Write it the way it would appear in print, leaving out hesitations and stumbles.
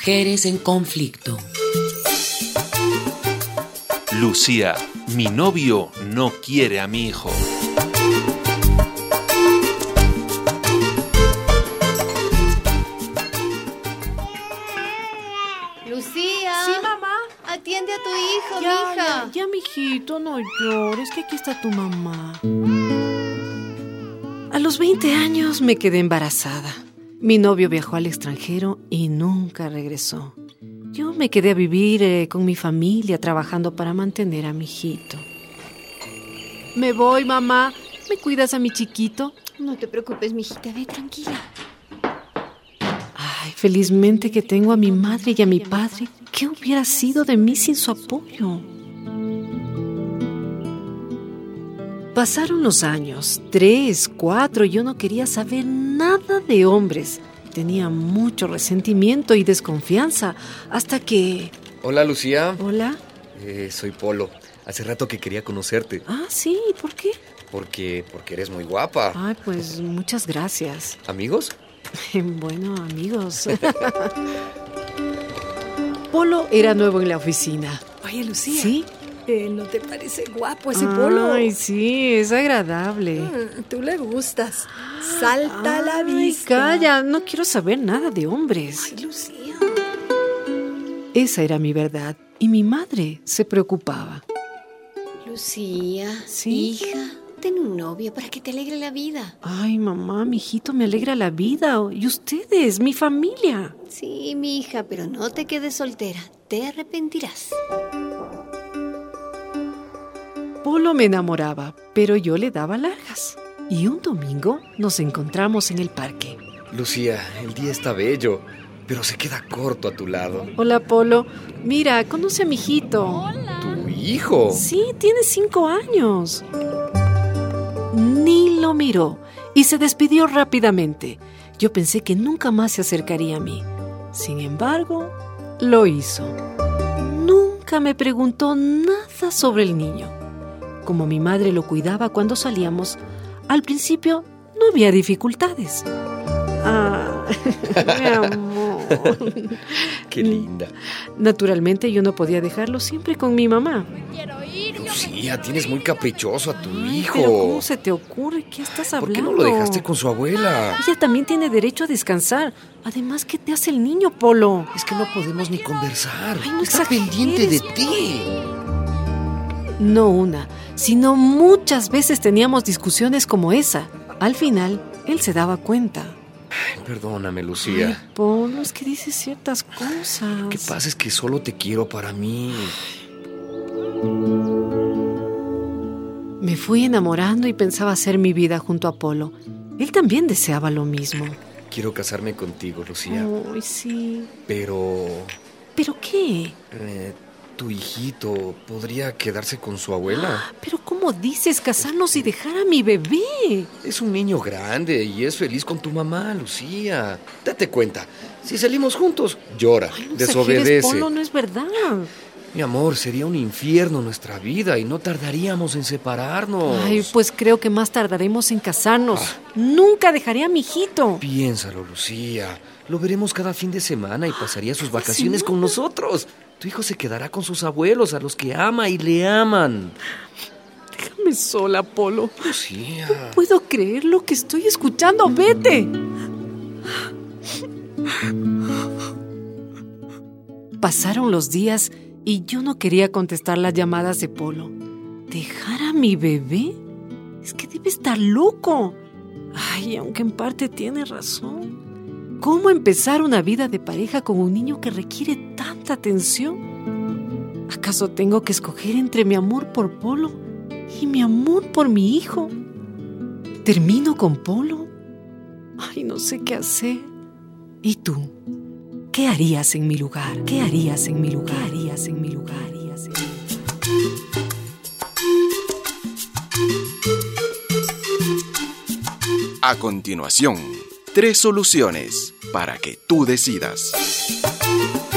Mujeres en conflicto. Lucía, mi novio no quiere a mi hijo. Lucía. Sí, mamá. Atiende a tu hijo, mija. Ya, mijito, no llores, que aquí está tu mamá. A los 20 años me quedé embarazada. Mi novio viajó al extranjero y nunca regresó. Yo me quedé a vivir con mi familia, trabajando para mantener a mi hijito. Me voy, mamá. ¿Me cuidas a mi chiquito? No te preocupes, mijita, ve tranquila. Ay, felizmente que tengo a mi madre y a mi padre. ¿Qué hubiera sido de mí sin su apoyo? Pasaron los años, 3, 4, yo no quería saber nada de hombres. Tenía mucho resentimiento y desconfianza, hasta que... Hola, Lucía. ¿Hola? Soy Polo. Hace rato que quería conocerte. Ah, sí, ¿por qué? Porque eres muy guapa. Ay, pues muchas gracias. ¿Amigos? Bueno, amigos. Polo era nuevo en la oficina. Oye, Lucía. ¿Sí? ¿No te parece guapo ese Polo? Ay, sí, es agradable. Tú le gustas. Salta a la vista. Calla, no quiero saber nada de hombres. Ay, Lucía. Esa era mi verdad, y mi madre se preocupaba. Lucía, ¿Sí? hija, ten un novio para que te alegre la vida. Ay, mamá, mi hijito me alegra la vida. Y ustedes, mi familia. Sí, mi hija, pero no te quedes soltera. Te arrepentirás. Polo me enamoraba, pero yo le daba largas. Y un domingo nos encontramos en el parque. Lucía, el día está bello, pero se queda corto a tu lado. Hola, Polo. Mira, conoce a mi hijito. ¿Tu hijo? Sí, tiene 5 años. Ni lo miró y se despidió rápidamente. Yo pensé que nunca más se acercaría a mí. Sin embargo, lo hizo. Nunca me preguntó nada sobre el niño. Como mi madre lo cuidaba cuando salíamos, al principio no había dificultades. Ah, mi amor. Qué linda. Naturalmente yo no podía dejarlo siempre con mi mamá. Lucía, tienes muy caprichoso a tu hijo. Pero ¿cómo se te ocurre? ¿Qué estás hablando? ¿Por qué no lo dejaste con su abuela? Ella también tiene derecho a descansar. Además, ¿qué te hace el niño, Polo? Es que no podemos ni conversar. Ay, no Está exageres. pendiente de ti. No una, sino muchas veces teníamos discusiones como esa. Al final, él se daba cuenta. Ay, perdóname, Lucía. Ay, Polo, es que dices ciertas cosas. Lo que pasa es que solo te quiero para mí. Me fui enamorando y pensaba hacer mi vida junto a Polo. Él también deseaba lo mismo. Quiero casarme contigo, Lucía. Ay, sí. Pero... ¿Pero qué? tu hijito podría quedarse con su abuela. ¿Pero cómo dices casarnos y dejar a mi bebé? Es un niño grande y es feliz con tu mamá, Lucía. Date cuenta, si salimos juntos, llora, Ay, no desobedece. exageres, Polo, no es verdad. Mi amor, sería un infierno nuestra vida y no tardaríamos en separarnos. Ay, pues creo que más tardaremos en casarnos. Nunca dejaré a mi hijito. Piénsalo, Lucía. Lo veremos cada fin de semana y pasaría sus vacaciones con nosotros. Tu hijo se quedará con sus abuelos, a los que ama y le aman. Déjame sola, Polo. Lucía. No puedo creer lo que estoy escuchando. ¡Vete! Pasaron los días y yo no quería contestar las llamadas de Polo. ¿Dejar a mi bebé? Es que debe estar loco. Ay, aunque en parte tiene razón. ¿Cómo empezar una vida de pareja con un niño que requiere tanta atención? ¿Acaso tengo que escoger entre mi amor por Polo y mi amor por mi hijo? ¿Termino con Polo? Ay, no sé qué hacer. ¿Y tú? ¿Qué harías en mi lugar? ¿Qué harías en mi lugar? ¿Qué harías en mi lugar? ¿Qué harías en mi lugar? A continuación, 3 soluciones para que tú decidas.